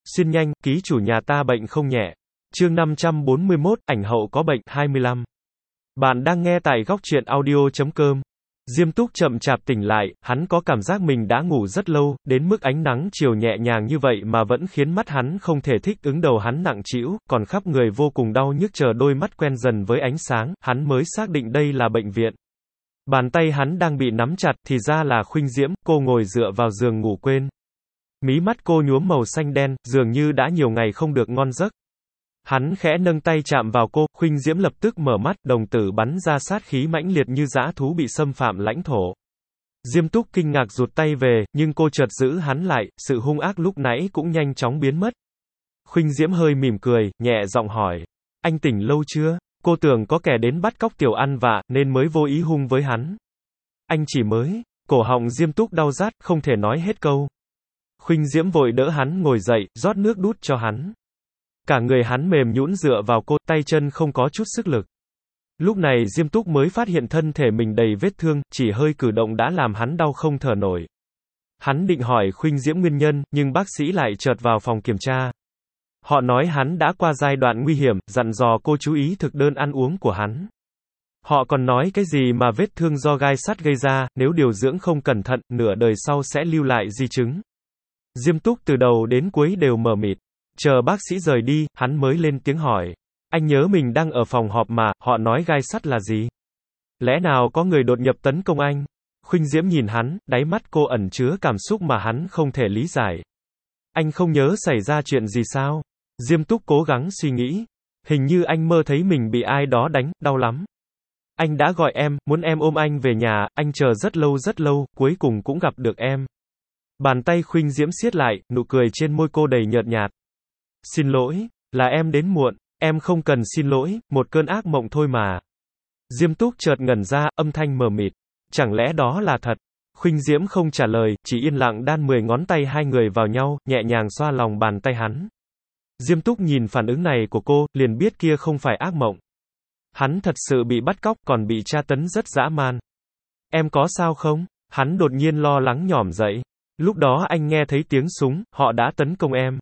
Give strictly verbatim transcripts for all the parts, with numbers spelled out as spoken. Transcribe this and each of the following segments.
Xin nhanh, ký chủ nhà ta bệnh không nhẹ. Chương năm trăm bốn mươi mốt, ảnh hậu có bệnh, hai mươi lăm. Bạn đang nghe tại góc truyện audio chấm com. Diêm Túc chậm chạp tỉnh lại, hắn có cảm giác mình đã ngủ rất lâu, đến mức ánh nắng chiều nhẹ nhàng như vậy mà vẫn khiến mắt hắn không thể thích ứng, đầu hắn nặng trĩu, còn khắp người vô cùng đau nhức, chờ đôi mắt quen dần với ánh sáng, hắn mới xác định đây là bệnh viện. Bàn tay hắn đang bị nắm chặt, thì ra là Khuynh Diễm, cô ngồi dựa vào giường ngủ quên. Mí mắt cô nhuốm màu xanh đen, dường như đã nhiều ngày không được ngon giấc. Hắn khẽ nâng tay chạm vào cô, Khuynh Diễm lập tức mở mắt, đồng tử bắn ra sát khí mãnh liệt như dã thú bị xâm phạm lãnh thổ. Diêm Túc kinh ngạc rụt tay về, nhưng cô chợt giữ hắn lại, sự hung ác lúc nãy cũng nhanh chóng biến mất. Khuynh Diễm hơi mỉm cười, nhẹ giọng hỏi, anh tỉnh lâu chưa? Cô tưởng có kẻ đến bắt cóc Tiểu Ăn Vạ, nên mới vô ý hung với hắn. Anh chỉ mới, cổ họng Diêm Túc đau rát, không thể nói hết câu. Khuynh Diễm vội đỡ hắn ngồi dậy, rót nước đút cho hắn. Cả người hắn mềm nhũn dựa vào cô, tay chân không có chút sức lực. Lúc này Diêm Túc mới phát hiện thân thể mình đầy vết thương, chỉ hơi cử động đã làm hắn đau không thở nổi. Hắn định hỏi Khuynh Diễm nguyên nhân, nhưng bác sĩ lại chợt vào phòng kiểm tra. Họ nói hắn đã qua giai đoạn nguy hiểm, dặn dò cô chú ý thực đơn ăn uống của hắn. Họ còn nói cái gì mà vết thương do gai sắt gây ra, nếu điều dưỡng không cẩn thận, nửa đời sau sẽ lưu lại di chứng. Diêm Túc từ đầu đến cuối đều mờ mịt. Chờ bác sĩ rời đi, hắn mới lên tiếng hỏi. Anh nhớ mình đang ở phòng họp mà, họ nói gai sắt là gì? Lẽ nào có người đột nhập tấn công anh? Khuynh Diễm nhìn hắn, đáy mắt cô ẩn chứa cảm xúc mà hắn không thể lý giải. Anh không nhớ xảy ra chuyện gì sao? Diêm Túc cố gắng suy nghĩ. Hình như anh mơ thấy mình bị ai đó đánh, đau lắm. Anh đã gọi em, muốn em ôm anh về nhà, anh chờ rất lâu rất lâu, cuối cùng cũng gặp được em. Bàn tay Khuynh Diễm siết lại, nụ cười trên môi cô đầy nhợt nhạt. Xin lỗi, là em đến muộn, em không cần xin lỗi, một cơn ác mộng thôi mà. Diêm Túc chợt ngẩn ra, âm thanh mờ mịt. Chẳng lẽ đó là thật? Khuynh Diễm không trả lời, chỉ yên lặng đan mười ngón tay hai người vào nhau, nhẹ nhàng xoa lòng bàn tay hắn. Diêm Túc nhìn phản ứng này của cô, liền biết kia không phải ác mộng. Hắn thật sự bị bắt cóc, còn bị tra tấn rất dã man. Em có sao không? Hắn đột nhiên lo lắng nhỏm dậy. Lúc đó anh nghe thấy tiếng súng, họ đã tấn công em.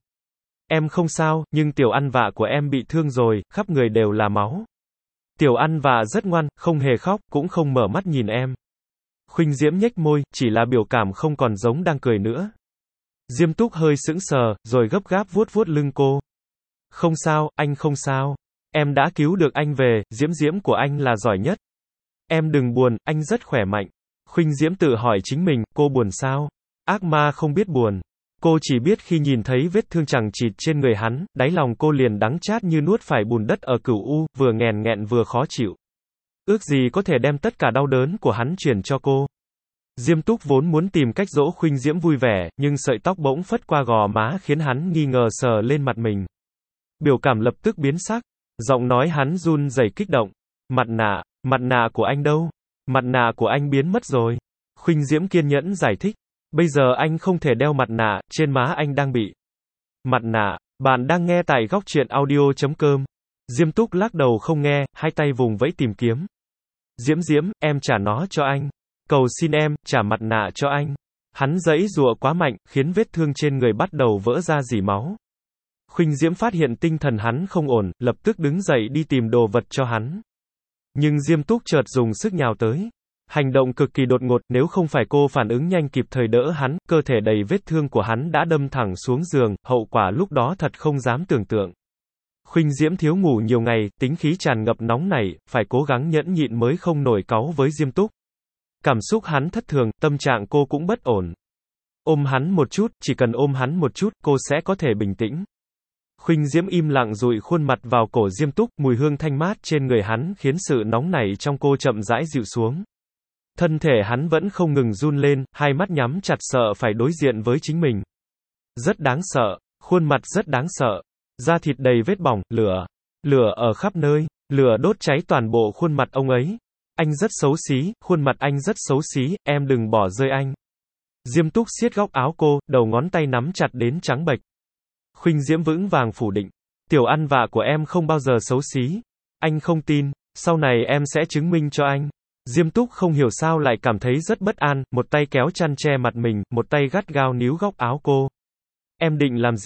Em không sao, nhưng Tiểu Ăn Vạ của em bị thương rồi, khắp người đều là máu. Tiểu Ăn Vạ rất ngoan, không hề khóc, cũng không mở mắt nhìn em. Khuynh Diễm nhếch môi, chỉ là biểu cảm không còn giống đang cười nữa. Diêm Túc hơi sững sờ, rồi gấp gáp vuốt vuốt lưng cô. Không sao, anh không sao. Em đã cứu được anh về, Diễm Diễm của anh là giỏi nhất. Em đừng buồn, anh rất khỏe mạnh. Khuynh Diễm tự hỏi chính mình, cô buồn sao? Ác ma không biết buồn. Cô chỉ biết khi nhìn thấy vết thương chằng chịt trên người hắn, đáy lòng cô liền đắng chát như nuốt phải bùn đất ở Cửu U, vừa nghèn nghẹn vừa khó chịu. Ước gì có thể đem tất cả đau đớn của hắn truyền cho cô. Diêm Túc vốn muốn tìm cách dỗ Khuynh Diễm vui vẻ, nhưng sợi tóc bỗng phất qua gò má khiến hắn nghi ngờ sờ lên mặt mình. Biểu cảm lập tức biến sắc, giọng nói hắn run rẩy kích động. Mặt nạ, mặt nạ của anh đâu? Mặt nạ của anh biến mất rồi. Khuynh Diễm kiên nhẫn giải thích. Bây giờ anh không thể đeo mặt nạ, trên má anh đang bị mặt nạ. Bạn đang nghe tại góc truyện audio chấm com. Diêm Túc lắc đầu không nghe, hai tay vùng vẫy tìm kiếm. Diễm Diễm, em trả nó cho anh. Cầu xin em, trả mặt nạ cho anh. Hắn giãy giụa quá mạnh, khiến vết thương trên người bắt đầu vỡ ra rỉ máu. Khuynh Diễm phát hiện tinh thần hắn không ổn, lập tức đứng dậy đi tìm đồ vật cho hắn. Nhưng Diêm Túc chợt dùng sức nhào tới. Hành động cực kỳ đột ngột, nếu không phải cô phản ứng nhanh kịp thời đỡ hắn, cơ thể đầy vết thương của hắn đã đâm thẳng xuống giường, hậu quả lúc đó thật không dám tưởng tượng. Khuynh Diễm thiếu ngủ nhiều ngày, tính khí tràn ngập nóng nảy, phải cố gắng nhẫn nhịn mới không nổi cáu với Diêm Túc. Cảm xúc hắn thất thường, tâm trạng cô cũng bất ổn. Ôm hắn một chút, chỉ cần ôm hắn một chút, cô sẽ có thể bình tĩnh. Khuynh Diễm im lặng dụi khuôn mặt vào cổ Diêm Túc, mùi hương thanh mát trên người hắn khiến sự nóng nảy trong cô chậm rãi dịu xuống. Thân thể hắn vẫn không ngừng run lên, hai mắt nhắm chặt sợ phải đối diện với chính mình. Rất đáng sợ, khuôn mặt rất đáng sợ, da thịt đầy vết bỏng, lửa, lửa ở khắp nơi, lửa đốt cháy toàn bộ khuôn mặt ông ấy. Anh rất xấu xí, khuôn mặt anh rất xấu xí, em đừng bỏ rơi anh. Diêm Túc siết góc áo cô, đầu ngón tay nắm chặt đến trắng bệch. Khuynh Diễm vững vàng phủ định. Tiểu Ăn Vạ của em không bao giờ xấu xí. Anh không tin, sau này em sẽ chứng minh cho anh. Diêm Túc không hiểu sao lại cảm thấy rất bất an, một tay kéo chăn che mặt mình, một tay gắt gao níu góc áo cô. Em định làm gì?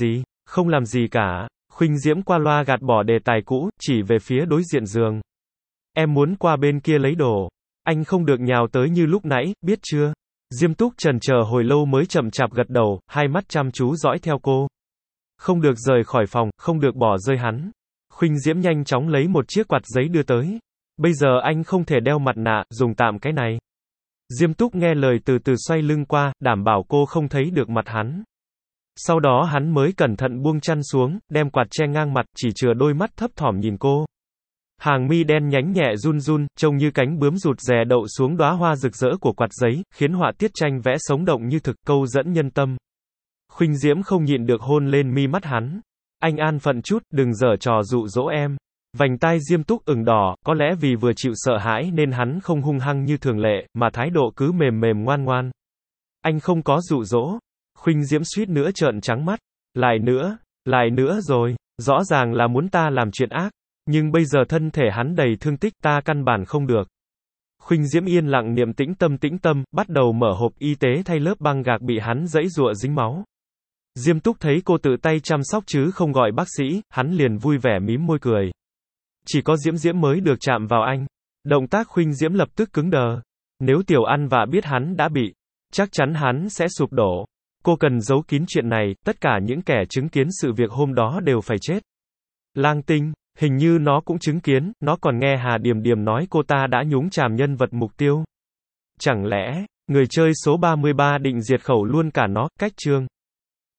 Không làm gì cả. Khuynh Diễm qua loa gạt bỏ đề tài cũ, chỉ về phía đối diện giường. Em muốn qua bên kia lấy đồ. Anh không được nhào tới như lúc nãy, biết chưa? Diêm Túc chần chờ hồi lâu mới chậm chạp gật đầu, hai mắt chăm chú dõi theo cô. Không được rời khỏi phòng, không được bỏ rơi hắn. Khuynh Diễm nhanh chóng lấy một chiếc quạt giấy đưa tới. Bây giờ anh không thể đeo mặt nạ, dùng tạm cái này. Diêm Túc nghe lời từ từ xoay lưng qua, đảm bảo cô không thấy được mặt hắn. Sau đó hắn mới cẩn thận buông chăn xuống, đem quạt che ngang mặt, chỉ chừa đôi mắt thấp thỏm nhìn cô. Hàng mi đen nhánh nhẹ run run, trông như cánh bướm rụt rè đậu xuống đóa hoa rực rỡ của quạt giấy, khiến họa tiết tranh vẽ sống động như thực, câu dẫn nhân tâm. Khuynh Diễm không nhịn được hôn lên mi mắt hắn. Anh an phận chút, đừng giở trò dụ dỗ em. Vành tai Diêm Túc ửng đỏ, có lẽ vì vừa chịu sợ hãi nên hắn không hung hăng như thường lệ, mà thái độ cứ mềm mềm ngoan ngoan. Anh không có dụ dỗ. Khuynh Diễm suýt nữa trợn trắng mắt. Lại nữa, lại nữa rồi, rõ ràng là muốn ta làm chuyện ác. Nhưng bây giờ thân thể hắn đầy thương tích, ta căn bản không được. Khuynh Diễm yên lặng niệm tĩnh tâm tĩnh tâm, bắt đầu mở hộp y tế thay lớp băng gạc bị hắn giãy giụa dính máu. Diêm Túc thấy cô tự tay chăm sóc chứ không gọi bác sĩ, hắn liền vui vẻ mím môi cười. Chỉ có Diễm Diễm mới được chạm vào anh. Động tác Khuynh Diễm lập tức cứng đờ. Nếu Tiểu Ăn Vạ biết hắn đã bị, chắc chắn hắn sẽ sụp đổ. Cô cần giấu kín chuyện này, tất cả những kẻ chứng kiến sự việc hôm đó đều phải chết. Lang Tinh, hình như nó cũng chứng kiến, nó còn nghe Hà Điềm Điềm nói cô ta đã nhúng chàm nhân vật mục tiêu. Chẳng lẽ, người chơi số ba mươi ba định diệt khẩu luôn cả nó, cách chương.